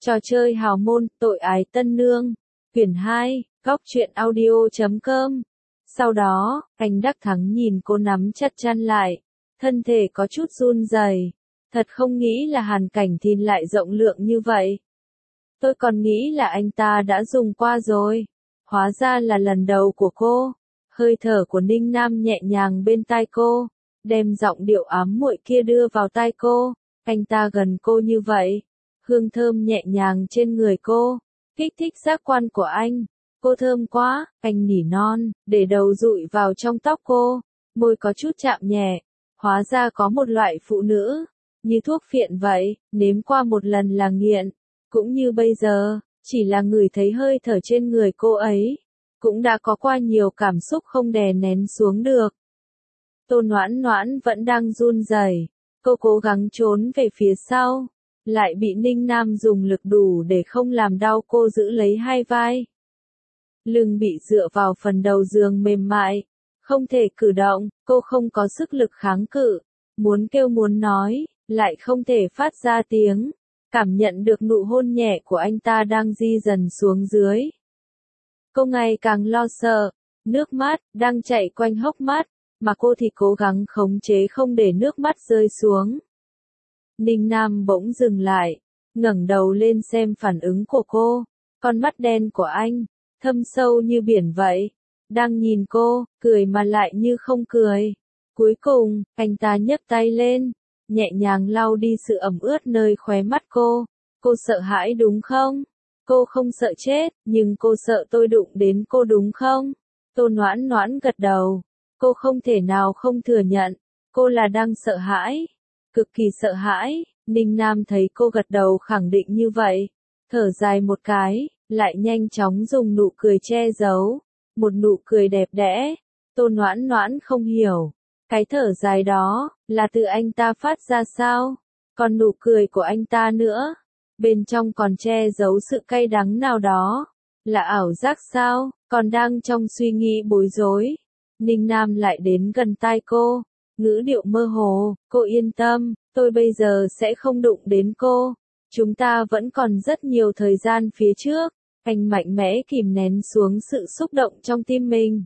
Trò chơi hào môn, tội ái tân nương. Quyển 2, góc truyện audio.com. Sau đó, anh Đắc Thắng nhìn cô nắm chặt chăn lại. Thân thể có chút run rẩy. Thật không nghĩ là Hàn Cảnh Thìn lại rộng lượng như vậy. Tôi còn nghĩ là anh ta đã dùng qua rồi. Hóa ra là lần đầu của cô. Hơi thở của Ninh Nam nhẹ nhàng bên tai cô, đem giọng điệu ám muội kia đưa vào tai cô. Anh ta gần cô như vậy, hương thơm nhẹ nhàng trên người cô, kích thích giác quan của anh. Cô thơm quá, anh nỉ non, để đầu dụi vào trong tóc cô, môi có chút chạm nhẹ. Hóa ra có một loại phụ nữ, như thuốc phiện vậy, nếm qua một lần là nghiện. Cũng như bây giờ, chỉ là ngửi thấy hơi thở trên người cô ấy, cũng đã có qua nhiều cảm xúc không đè nén xuống được. Tô Noãn Noãn vẫn đang run rẩy, cô cố gắng trốn về phía sau, lại bị Ninh Nam dùng lực đủ để không làm đau cô giữ lấy hai vai. Lưng bị dựa vào phần đầu giường mềm mại, không thể cử động, cô không có sức lực kháng cự, muốn kêu muốn nói, lại không thể phát ra tiếng, cảm nhận được nụ hôn nhẹ của anh ta đang di dần xuống dưới. Cô ngày càng lo sợ, nước mắt đang chảy quanh hốc mắt, mà cô thì cố gắng khống chế không để nước mắt rơi xuống. Ninh Nam bỗng dừng lại, ngẩng đầu lên xem phản ứng của cô, con mắt đen của anh, thâm sâu như biển vậy, đang nhìn cô, cười mà lại như không cười. Cuối cùng, anh ta nhấc tay lên, nhẹ nhàng lau đi sự ẩm ướt nơi khóe mắt cô. Cô sợ hãi đúng không? Cô không sợ chết, nhưng cô sợ tôi đụng đến cô đúng không? Tô Noãn Noãn gật đầu. Cô không thể nào không thừa nhận, cô là đang sợ hãi, cực kỳ sợ hãi. Ninh Nam thấy cô gật đầu khẳng định như vậy, thở dài một cái, lại nhanh chóng dùng nụ cười che giấu, một nụ cười đẹp đẽ. Tô Noãn Noãn không hiểu, cái thở dài đó, là từ anh ta phát ra sao? Còn nụ cười của anh ta nữa, bên trong còn che giấu sự cay đắng nào đó, là ảo giác sao? Còn đang trong suy nghĩ bối rối, Ninh Nam lại đến gần tai cô, ngữ điệu mơ hồ, cô yên tâm, tôi bây giờ sẽ không đụng đến cô, chúng ta vẫn còn rất nhiều thời gian phía trước. Anh mạnh mẽ kìm nén xuống sự xúc động trong tim mình.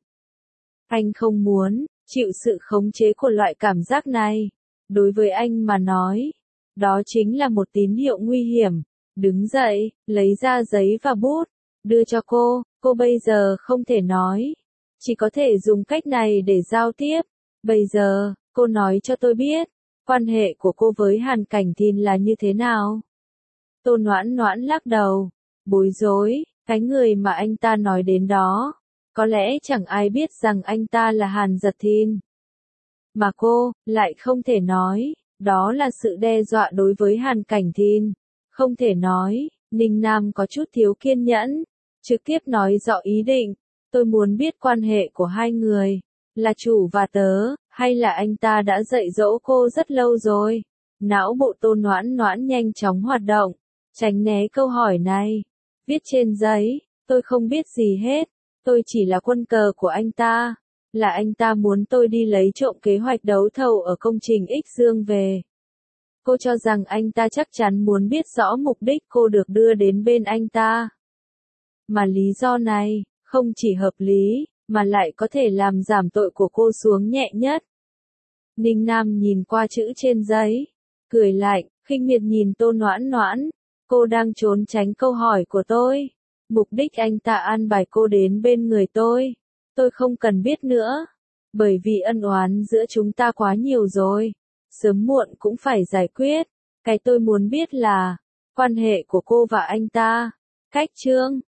Anh không muốn chịu sự khống chế của loại cảm giác này. Đối với anh mà nói, đó chính là một tín hiệu nguy hiểm. Đứng dậy, lấy ra giấy và bút, đưa cho cô bây giờ không thể nói, chỉ có thể dùng cách này để giao tiếp. Bây giờ, cô nói cho tôi biết, quan hệ của cô với Hàn Cảnh Thìn là như thế nào? Tô Noãn Noãn lắc đầu, bối rối, cái người mà anh ta nói đến đó, có lẽ chẳng ai biết rằng anh ta là Hàn Giật Thìn. Mà cô, lại không thể nói, đó là sự đe dọa đối với Hàn Cảnh Thìn. Không thể nói, Ninh Nam có chút thiếu kiên nhẫn, trực tiếp nói rõ ý định. Tôi muốn biết quan hệ của hai người, là chủ và tớ, hay là anh ta đã dạy dỗ cô rất lâu rồi? Não bộ Tô Noãn Noãn nhanh chóng hoạt động, tránh né câu hỏi này. Viết trên giấy, tôi không biết gì hết, tôi chỉ là quân cờ của anh ta, là anh ta muốn tôi đi lấy trộm kế hoạch đấu thầu ở công trình X Dương về. Cô cho rằng anh ta chắc chắn muốn biết rõ mục đích cô được đưa đến bên anh ta. Mà lý do này, không chỉ hợp lý, mà lại có thể làm giảm tội của cô xuống nhẹ nhất. Ninh Nam nhìn qua chữ trên giấy, cười lạnh, khinh miệt nhìn Tô Noãn Noãn. Cô đang trốn tránh câu hỏi của tôi. Mục đích anh ta an bài cô đến bên người tôi không cần biết nữa. Bởi vì ân oán giữa chúng ta quá nhiều rồi, sớm muộn cũng phải giải quyết. Cái tôi muốn biết là, quan hệ của cô và anh ta. Cách chương